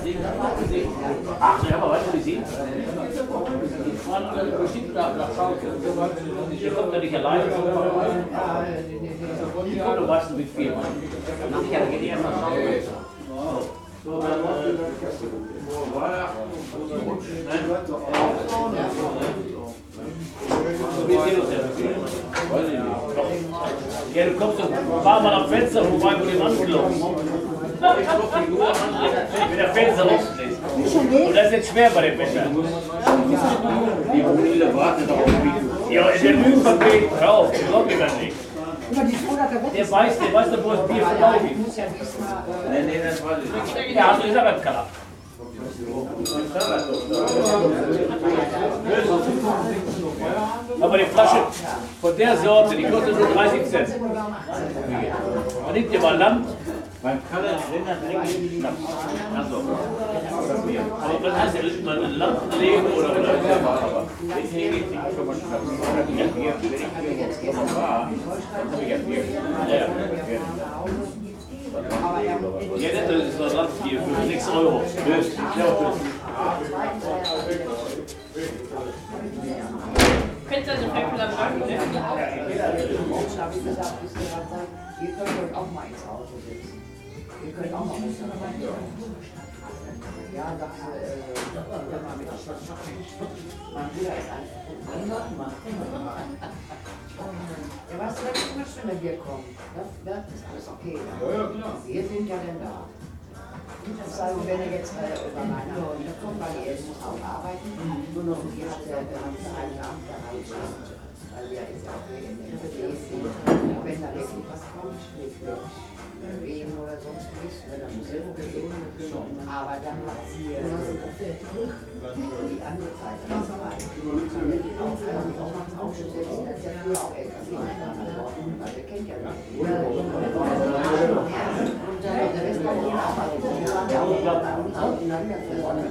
Ach, ja, aber weißt du, wie sie? Die fahren alle bestimmt nach Schalke. Die kommt ja nicht alleine. Die kommt doch meistens mit vier Mann. Nachher geht die erst nach Schalke. Ja, du kommst doch ein paar Mal am Fenster vorbei, wo die Mann laufen. Wenn der Fenster offen ist. Und das ist jetzt schwer bei dem Wetter. Die Brunhilde wartet auf mich. Ja, der Lügenvertreter, hör auf, der glaubt mir das nicht. Der weiß doch, wo das Bier vorbei geht. Nee, das weiß ich nicht. Ja, also ist er beim Keller. Aber die Flasche von der Sorte, die kostet nur 30 Cent. Man nimmt dir mal Land. Beim Keller, wenn das trinkt, also. Aber was heißt denn, mal ein Land legen oder wenn ich hier nicht schon mal schnappen, wenn ich hier schon mal war, dann habe ich ja Bier. Ja, das ist das Landbier für 6 Euro. Kennst du also Fäckler Braten? Ihr könnt euch auch mal ins Auto setzen. Ihr könnt auch mal ins Auto setzen. Ja, dachte, wenn man mit der Stadt mein Bruder ist einfach ja, weißt du, da ist immer schön, wenn wir kommen. Das ist alles okay. Ja, klar. Wir sind ja denn da. Das heißt, wenn er jetzt über meine Hunde kommt, weil er muss auch arbeiten, nur noch die hat er einen Abend erreicht. Weil er ist auch in der wenn da wirklich was kommt, mit Wehen oder sonst nichts, dann muss er gehen. Aber dann macht sie die andere Seite. Auch schon selbst, das ist ja früher auch etwas geworden, weil er kennt ja nicht. Und der Rest war die Arbeit. Wir waren ja auch auseinander verloren.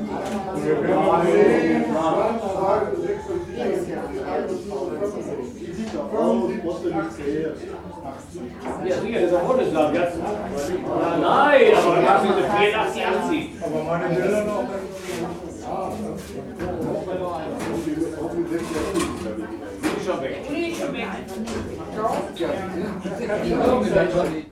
Ja, sicher, das ist auch Bundesland. Nein, aber du kannst diese 84 anziehen. Aber meine Bilder noch. Die ist schon weg. Die ist schon weg. Ja,